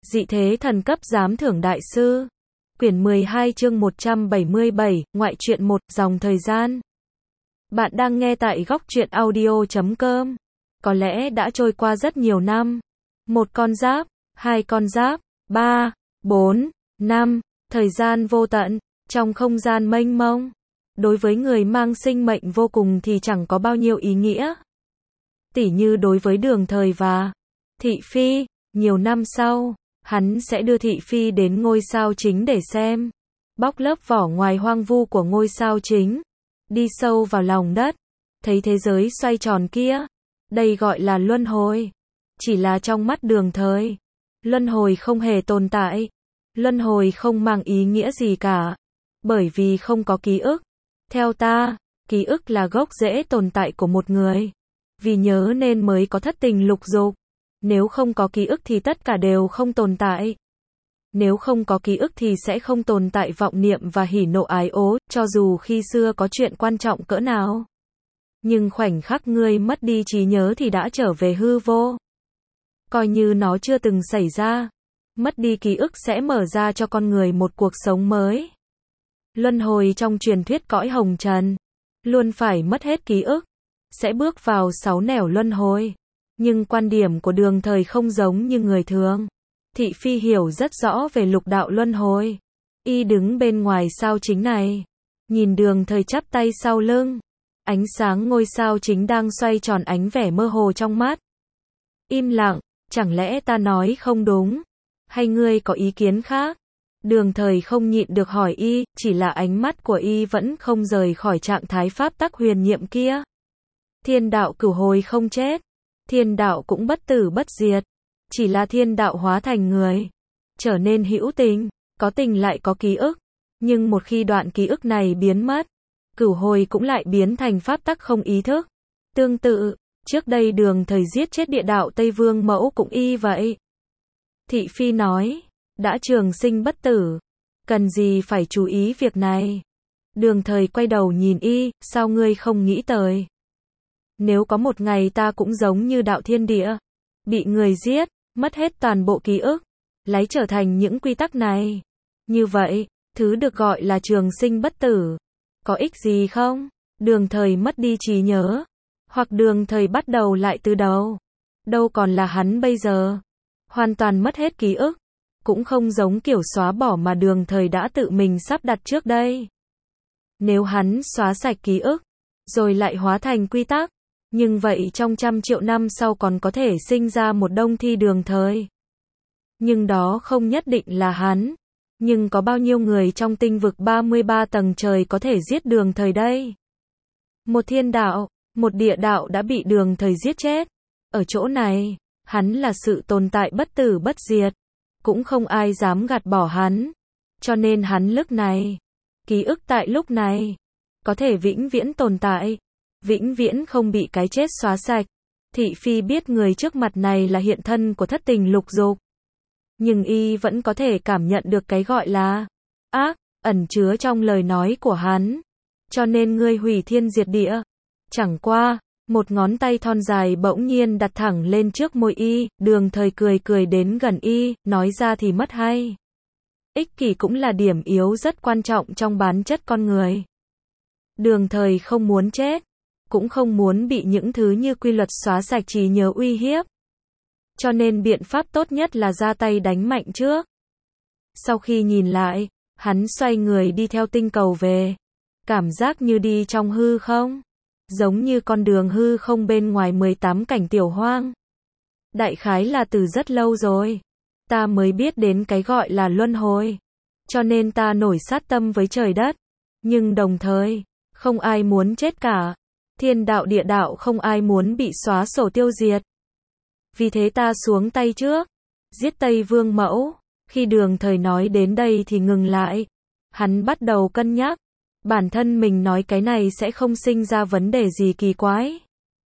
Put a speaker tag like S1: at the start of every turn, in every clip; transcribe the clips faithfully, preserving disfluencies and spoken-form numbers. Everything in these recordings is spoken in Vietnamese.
S1: Dị thế thần cấp giám thưởng đại sư. Quyển mười hai chương một trăm bảy mươi bảy, ngoại truyện một, dòng thời gian. Bạn đang nghe tại góc truyện audio chấm com. Có lẽ đã trôi qua rất nhiều năm. Một con giáp, hai con giáp, ba, bốn, năm, thời gian vô tận, trong không gian mênh mông. Đối với người mang sinh mệnh vô cùng thì chẳng có bao nhiêu ý nghĩa. Tỉ như đối với Đường Thời và Thị Phi, nhiều năm sau, hắn sẽ đưa Thị Phi đến ngôi sao chính để xem. Bóc lớp vỏ ngoài hoang vu của ngôi sao chính. Đi sâu vào lòng đất. Thấy thế giới xoay tròn kia. Đây gọi là luân hồi. Chỉ là trong mắt Đường Thời. Luân hồi không hề tồn tại. Luân hồi không mang ý nghĩa gì cả. Bởi vì không có ký ức. Theo ta, ký ức là gốc rễ tồn tại của một người. Vì nhớ nên mới có thất tình lục dục. Nếu không có ký ức thì tất cả đều không tồn tại. Nếu không có ký ức thì sẽ không tồn tại vọng niệm và hỉ nộ ái ố, cho dù khi xưa có chuyện quan trọng cỡ nào. Nhưng khoảnh khắc ngươi mất đi trí nhớ thì đã trở về hư vô. Coi như nó chưa từng xảy ra. Mất đi ký ức sẽ mở ra cho con người một cuộc sống mới. Luân hồi trong truyền thuyết cõi hồng trần. Luôn phải mất hết ký ức. Sẽ bước vào sáu nẻo luân hồi. Nhưng quan điểm của Đường Thời không giống như người thường. Thị Phi hiểu rất rõ về lục đạo luân hồi. Y đứng bên ngoài sao chính này. Nhìn Đường Thời chắp tay sau lưng. Ánh sáng ngôi sao chính đang xoay tròn ánh vẻ mơ hồ trong mắt. Im lặng, chẳng lẽ ta nói không đúng? Hay ngươi có ý kiến khác? Đường Thời không nhịn được hỏi y, chỉ là ánh mắt của y vẫn không rời khỏi trạng thái pháp tắc huyền nhiệm kia. Thiên đạo cửu hồi không chết. Thiên đạo cũng bất tử bất diệt. Chỉ là thiên đạo hóa thành người. Trở nên hữu tình. Có tình lại có ký ức. Nhưng một khi đoạn ký ức này biến mất, cửu hồi cũng lại biến thành pháp tắc không ý thức. Tương tự, trước đây Đường Thời giết chết địa đạo Tây Vương Mẫu cũng y vậy. Thị Phi nói, đã trường sinh bất tử. Cần gì phải chú ý việc này? Đường Thời quay đầu nhìn y, sao ngươi không nghĩ tới? Nếu có một ngày ta cũng giống như đạo thiên địa, bị người giết, mất hết toàn bộ ký ức, lấy trở thành những quy tắc này. Như vậy, thứ được gọi là trường sinh bất tử, có ích gì không? Đường Thời mất đi trí nhớ, hoặc Đường Thời bắt đầu lại từ đầu. Đâu còn là hắn bây giờ. Hoàn toàn mất hết ký ức, cũng không giống kiểu xóa bỏ mà Đường Thời đã tự mình sắp đặt trước đây. Nếu hắn xóa sạch ký ức, rồi lại hóa thành quy tắc, nhưng vậy trong trăm triệu năm sau còn có thể sinh ra một đông thi Đường Thời. Nhưng đó không nhất định là hắn. Nhưng có bao nhiêu người trong tinh vực ba mươi ba tầng trời có thể giết Đường Thời đây? Một thiên đạo, một địa đạo đã bị Đường Thời giết chết. Ở chỗ này, hắn là sự tồn tại bất tử bất diệt. Cũng không ai dám gạt bỏ hắn. Cho nên hắn lúc này, ký ức tại lúc này, có thể vĩnh viễn tồn tại. Vĩnh viễn không bị cái chết xóa sạch. Thị Phi biết người trước mặt này là hiện thân của thất tình lục dục. Nhưng y vẫn có thể cảm nhận được cái gọi là ác, ẩn chứa trong lời nói của hắn. Cho nên ngươi hủy thiên diệt địa. Chẳng qua, một ngón tay thon dài bỗng nhiên đặt thẳng lên trước môi y, Đường Thời cười cười đến gần y, nói ra thì mất hay. Ích kỷ cũng là điểm yếu rất quan trọng trong bản chất con người. Đường Thời không muốn chết, cũng không muốn bị những thứ như quy luật xóa sạch trí nhớ uy hiếp. Cho nên biện pháp tốt nhất là ra tay đánh mạnh trước. Sau khi nhìn lại, hắn xoay người đi theo tinh cầu về. Cảm giác như đi trong hư không. Giống như con đường hư không bên ngoài mười tám cảnh tiểu hoang. Đại khái là từ rất lâu rồi. Ta mới biết đến cái gọi là luân hồi. Cho nên ta nổi sát tâm với trời đất. Nhưng đồng thời, không ai muốn chết cả. Thiên đạo địa đạo không ai muốn bị xóa sổ tiêu diệt. Vì thế ta xuống tay trước. Giết Tây Vương Mẫu. Khi Đường Thời nói đến đây thì ngừng lại. Hắn bắt đầu cân nhắc. Bản thân mình nói cái này sẽ không sinh ra vấn đề gì kỳ quái.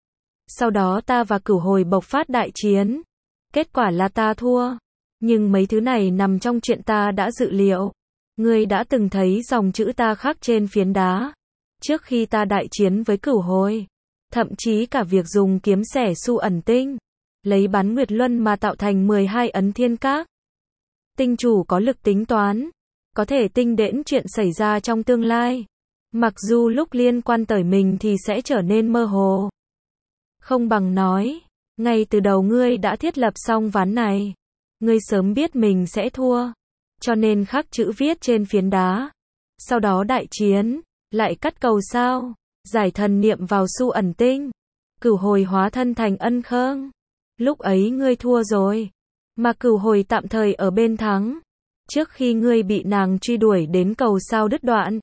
S1: Sau đó ta và cửu hồi bộc phát đại chiến. Kết quả là ta thua. Nhưng mấy thứ này nằm trong chuyện ta đã dự liệu. Ngươi đã từng thấy dòng chữ ta khắc trên phiến đá. Trước khi ta đại chiến với cửu hồi. Thậm chí cả việc dùng kiếm xẻ su ẩn tinh. Lấy bán nguyệt luân mà tạo thành mười hai ấn thiên các. Tinh chủ có lực tính toán, có thể tinh đễn chuyện xảy ra trong tương lai. Mặc dù lúc liên quan tới mình thì sẽ trở nên mơ hồ. Không bằng nói, ngay từ đầu ngươi đã thiết lập xong ván này. Ngươi sớm biết mình sẽ thua, cho nên khắc chữ viết trên phiến đá. Sau đó đại chiến, lại cắt cầu sao, giải thần niệm vào Su ẩn tinh, cửu hồi hóa thân thành Ân Khương. Lúc ấy ngươi thua rồi, mà cửu hồi tạm thời ở bên thắng. Trước khi ngươi bị nàng truy đuổi đến cầu sao đứt đoạn,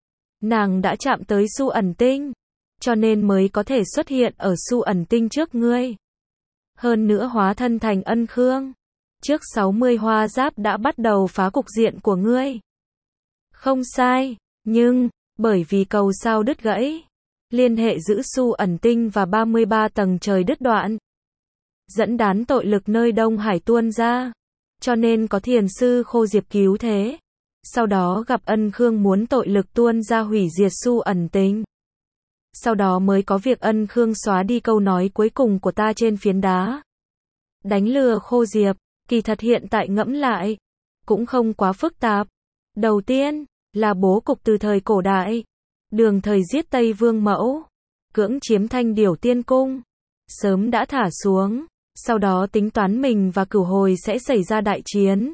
S1: nàng đã chạm tới Su ẩn tinh, cho nên mới có thể xuất hiện ở Su ẩn tinh trước ngươi. Hơn nữa hóa thân thành Ân Khương. Trước sáu mươi hoa giáp đã bắt đầu phá cục diện của ngươi. Không sai, nhưng, bởi vì cầu sao đứt gãy, liên hệ giữa Su ẩn tinh và ba mươi ba tầng trời đứt đoạn, dẫn đán tội lực nơi Đông Hải tuôn ra, cho nên có thiền sư Khô Diệp cứu thế. Sau đó gặp Ân Khương muốn tội lực tuôn ra hủy diệt Su ẩn tinh. Sau đó mới có việc Ân Khương xóa đi câu nói cuối cùng của ta trên phiến đá. Đánh lừa Khô Diệp, kỳ thật hiện tại ngẫm lại, cũng không quá phức tạp. Đầu tiên, là bố cục từ thời cổ đại. Đường thời giết Tây Vương Mẫu, cưỡng chiếm Thanh Điểu Tiên Cung, sớm đã thả xuống. Sau đó tính toán mình và cửu hồi sẽ xảy ra đại chiến,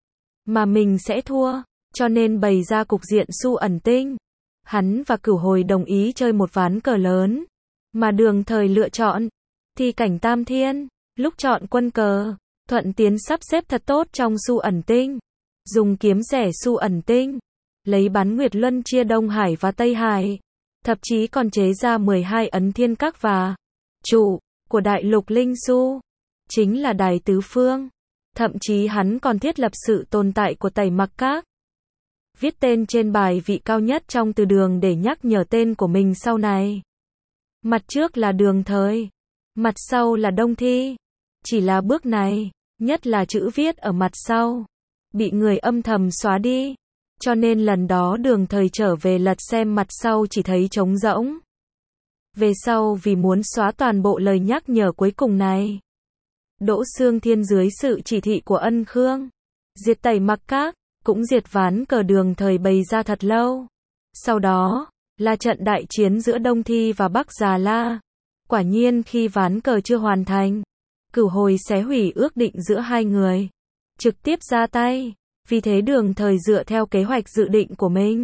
S1: mà mình sẽ thua, cho nên bày ra cục diện Su ẩn tinh. Hắn và cửu hồi đồng ý chơi một ván cờ lớn, mà đường thời lựa chọn thì cảnh Tam Thiên. Lúc chọn quân cờ, thuận tiến sắp xếp thật tốt trong Su ẩn tinh, dùng kiếm rẻ Su ẩn tinh, lấy bán nguyệt luân chia Đông Hải và Tây Hải, thậm chí còn chế ra mười hai ấn thiên các và trụ của đại lục Linh Su, chính là Đài Tứ Phương. Thậm chí hắn còn thiết lập sự tồn tại của Tẩy Mặc Các, viết tên trên bài vị cao nhất trong từ đường để nhắc nhở tên của mình sau này. Mặt trước là đường thời, mặt sau là Đông Thi. Chỉ là bước này, nhất là chữ viết ở mặt sau, bị người âm thầm xóa đi, cho nên lần đó đường thời trở về lật xem mặt sau chỉ thấy trống rỗng. Về sau vì muốn xóa toàn bộ lời nhắc nhở cuối cùng này, Đỗ Xương Thiên dưới sự chỉ thị của Ân Khương, diệt Tẩy Mặc Các, cũng diệt ván cờ đường thời bày ra thật lâu. Sau đó, là trận đại chiến giữa Đông Thi và Bắc Già La. Quả nhiên khi ván cờ chưa hoàn thành, cửu hồi xé hủy ước định giữa hai người, trực tiếp ra tay. Vì thế đường thời dựa theo kế hoạch dự định của mình,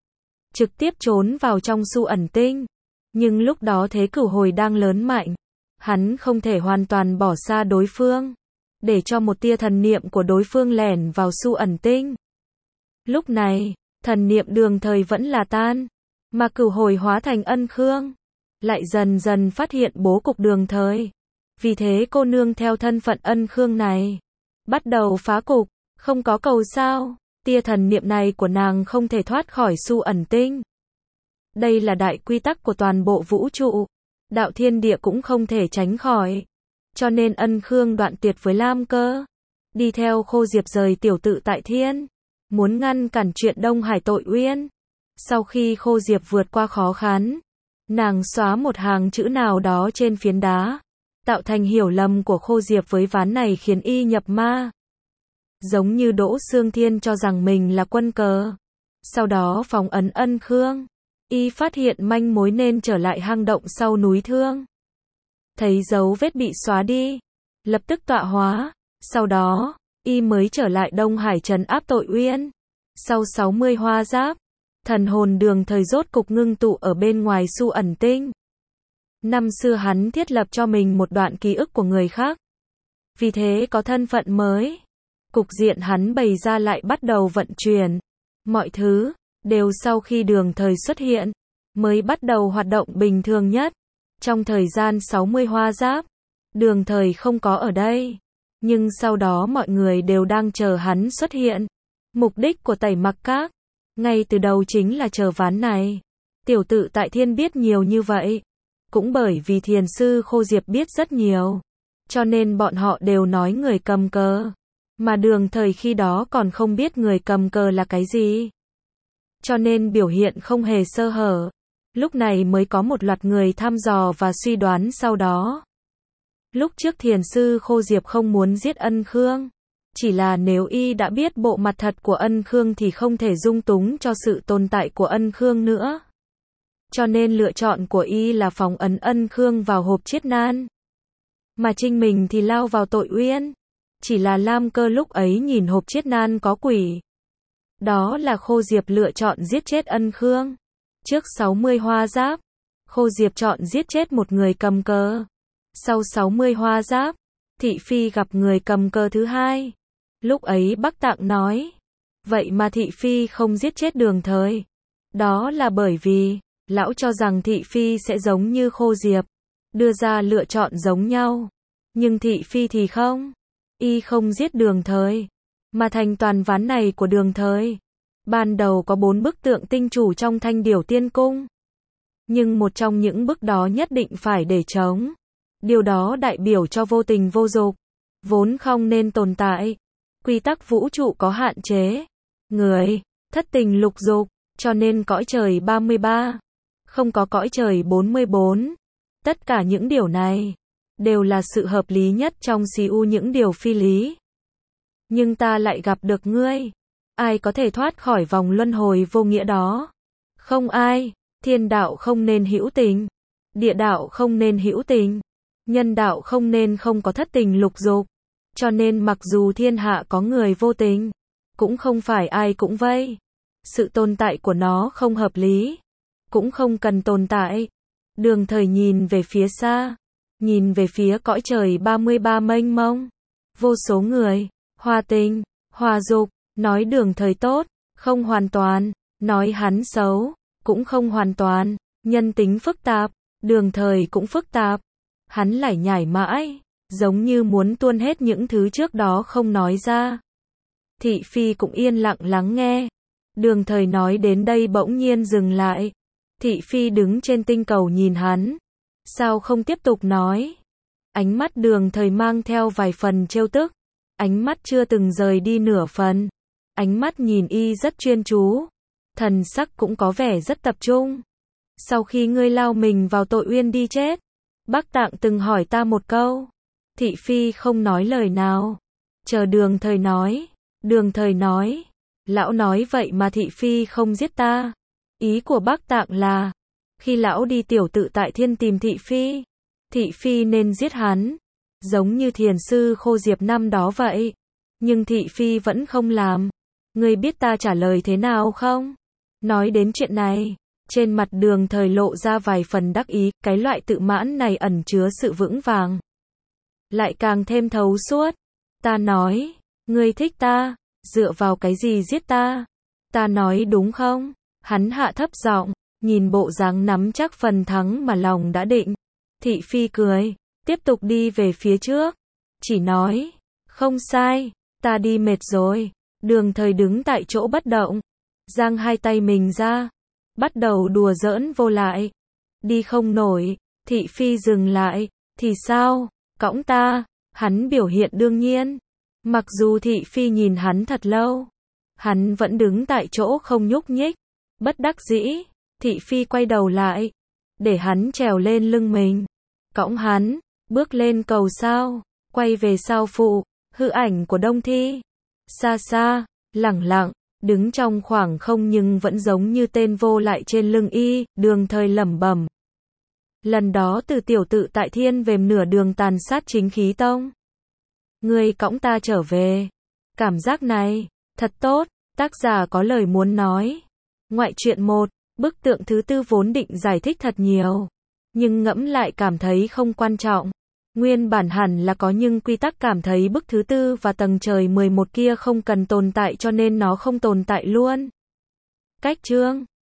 S1: trực tiếp trốn vào trong Su ẩn tinh. Nhưng lúc đó thế cửu hồi đang lớn mạnh, hắn không thể hoàn toàn bỏ xa đối phương, để cho một tia thần niệm của đối phương lẻn vào Su ẩn tinh. Lúc này, thần niệm đường thời vẫn là tan, mà cửu hồi hóa thành Ân Khương, lại dần dần phát hiện bố cục đường thời. Vì thế cô nương theo thân phận Ân Khương này, bắt đầu phá cục. Không có cầu sao, tia thần niệm này của nàng không thể thoát khỏi Su ẩn tinh. Đây là đại quy tắc của toàn bộ vũ trụ, đạo thiên địa cũng không thể tránh khỏi. Cho nên Ân Khương đoạn tuyệt với Lam Cơ, đi theo Khô Diệp rời tiểu tự tại thiên, muốn ngăn cản chuyện Đông Hải tội uyên. Sau khi Khô Diệp vượt qua khó khăn, nàng xóa một hàng chữ nào đó trên phiến đá, tạo thành hiểu lầm của Khô Diệp với ván này khiến y nhập ma. Giống như Đỗ Xương Thiên cho rằng mình là quân cờ, sau đó phóng ấn Ân Khương, y phát hiện manh mối nên trở lại hang động sau núi Thương. Thấy dấu vết bị xóa đi, lập tức tọa hóa, sau đó, y mới trở lại Đông Hải trấn áp tội uyên. Sau sáu mươi hoa giáp, thần hồn đường thời rốt cục ngưng tụ ở bên ngoài Su ẩn tinh. Năm xưa hắn thiết lập cho mình một đoạn ký ức của người khác, vì thế có thân phận mới. Cục diện hắn bày ra lại bắt đầu vận chuyển. Mọi thứ, đều sau khi đường thời xuất hiện, mới bắt đầu hoạt động bình thường nhất. Trong thời gian sáu mươi hoa giáp, đường thời không có ở đây. Nhưng sau đó mọi người đều đang chờ hắn xuất hiện. Mục đích của Tẩy Mặc Các, ngay từ đầu chính là chờ ván này. Tiểu tự tại thiên biết nhiều như vậy, cũng bởi vì thiền sư Khô Diệp biết rất nhiều. Cho nên bọn họ đều nói người cầm cờ. Mà đường thời khi đó còn không biết người cầm cờ là cái gì. Cho nên biểu hiện không hề sơ hở. Lúc này mới có một loạt người thăm dò và suy đoán sau đó. Lúc trước thiền sư Khô Diệp không muốn giết Ân Khương, Chỉ là nếu y đã biết bộ mặt thật của Ân Khương thì không thể dung túng cho sự tồn tại của Ân Khương nữa. Cho nên lựa chọn của y là phóng ấn Ân Khương vào hộp chiết nan. Mà Trinh mình thì lao vào tội uyên. Chỉ là Lam Cơ lúc ấy nhìn hộp chiết nan có quỷ. Đó là Khô Diệp lựa chọn giết chết Ân Khương. Trước sáu mươi hoa giáp, Khô Diệp chọn giết chết một người cầm cờ. Sau sáu mươi hoa giáp, Thị Phi gặp người cầm cờ thứ hai. Lúc ấy Bắc Tạng nói, vậy mà Thị Phi không giết chết Đường Thời. Đó là bởi vì, lão cho rằng Thị Phi sẽ giống như Khô Diệp, đưa ra lựa chọn giống nhau. Nhưng Thị Phi thì không. Y không giết Đường Thời, mà thành toàn ván này của Đường Thời. Ban đầu có bốn bức tượng tinh chủ trong Thanh Điểu Tiên Cung. Nhưng một trong những bức đó nhất định phải để trống. Điều đó đại biểu cho vô tình vô dục, vốn không nên tồn tại. Quy tắc vũ trụ có hạn chế. Người, thất tình lục dục, cho nên cõi trời ba mươi ba, không có cõi trời bốn mươi bốn. Tất cả những điều này đều là sự hợp lý nhất trong xê u những điều phi lý. Nhưng ta lại gặp được ngươi. Ai có thể thoát khỏi vòng luân hồi vô nghĩa đó? Không ai. Thiên đạo không nên hữu tình, địa đạo không nên hữu tình, nhân đạo không nên không có thất tình lục dục. Cho nên mặc dù thiên hạ có người vô tình, cũng không phải ai cũng vậy. Sự tồn tại của nó không hợp lý, cũng không cần tồn tại. Đường Thời nhìn về phía xa, nhìn về phía cõi trời ba mươi ba mênh mông. Vô số người, hòa tình, hòa dục, nói Đường Thời tốt, không hoàn toàn, nói hắn xấu, cũng không hoàn toàn, nhân tính phức tạp, Đường Thời cũng phức tạp. Hắn lải nhải mãi, giống như muốn tuôn hết những thứ trước đó không nói ra. Thị Phi cũng yên lặng lắng nghe. Đường Thời nói đến đây bỗng nhiên dừng lại. Thị Phi đứng trên tinh cầu nhìn hắn. Sao không tiếp tục nói? Ánh mắt Đường Thời mang theo vài phần trêu tức. Ánh mắt chưa từng rời đi nửa phần. Ánh mắt nhìn y rất chuyên chú. Thần sắc cũng có vẻ rất tập trung. Sau khi ngươi lao mình vào tội uyên đi chết, Bắc Tạng từng hỏi ta một câu. Thị Phi không nói lời nào. Chờ Đường Thời nói. Đường Thời nói. Lão nói vậy mà Thị Phi không giết ta. Ý của Bắc Tạng là, khi lão đi tiểu tự tại thiên tìm Thị Phi, Thị Phi nên giết hắn. Giống như thiền sư Khô Diệp năm đó vậy. Nhưng Thị Phi vẫn không làm. Ngươi biết ta trả lời thế nào không? Nói đến chuyện này, trên mặt Đường Thời lộ ra vài phần đắc ý, cái loại tự mãn này ẩn chứa sự vững vàng. Lại càng thêm thấu suốt. Ta nói, ngươi thích ta, dựa vào cái gì giết ta? Ta nói đúng không? Hắn hạ thấp giọng, nhìn bộ dáng nắm chắc phần thắng mà lòng đã định. Thị Phi cười, tiếp tục đi về phía trước. Chỉ nói, không sai, ta đi mệt rồi. Đường Thời đứng tại chỗ bất động, giang hai tay mình ra, bắt đầu đùa giỡn vô lại. Đi không nổi, Thị Phi dừng lại, thì sao, cõng ta, hắn biểu hiện đương nhiên. Mặc dù Thị Phi nhìn hắn thật lâu, hắn vẫn đứng tại chỗ không nhúc nhích. Bất đắc dĩ, Thị Phi quay đầu lại, để hắn trèo lên lưng mình, cõng hắn, bước lên cầu sao, quay về sao phụ, hư ảnh của Đông Thi. Xa xa, lẳng lặng, đứng trong khoảng không nhưng vẫn giống như tên vô lại trên lưng y, Đường Thời lẩm bẩm. Lần đó từ tiểu tự tại thiên về nửa đường tàn sát chính khí tông. Ngươi cõng ta trở về. Cảm giác này, thật tốt, tác giả có lời muốn nói. Ngoại truyện một, bức tượng thứ tư vốn định giải thích thật nhiều. Nhưng ngẫm lại cảm thấy không quan trọng. Nguyên bản hẳn là có nhưng quy tắc cảm thấy bức thứ tư và tầng trời mười một kia không cần tồn tại cho nên nó không tồn tại luôn. Cách chương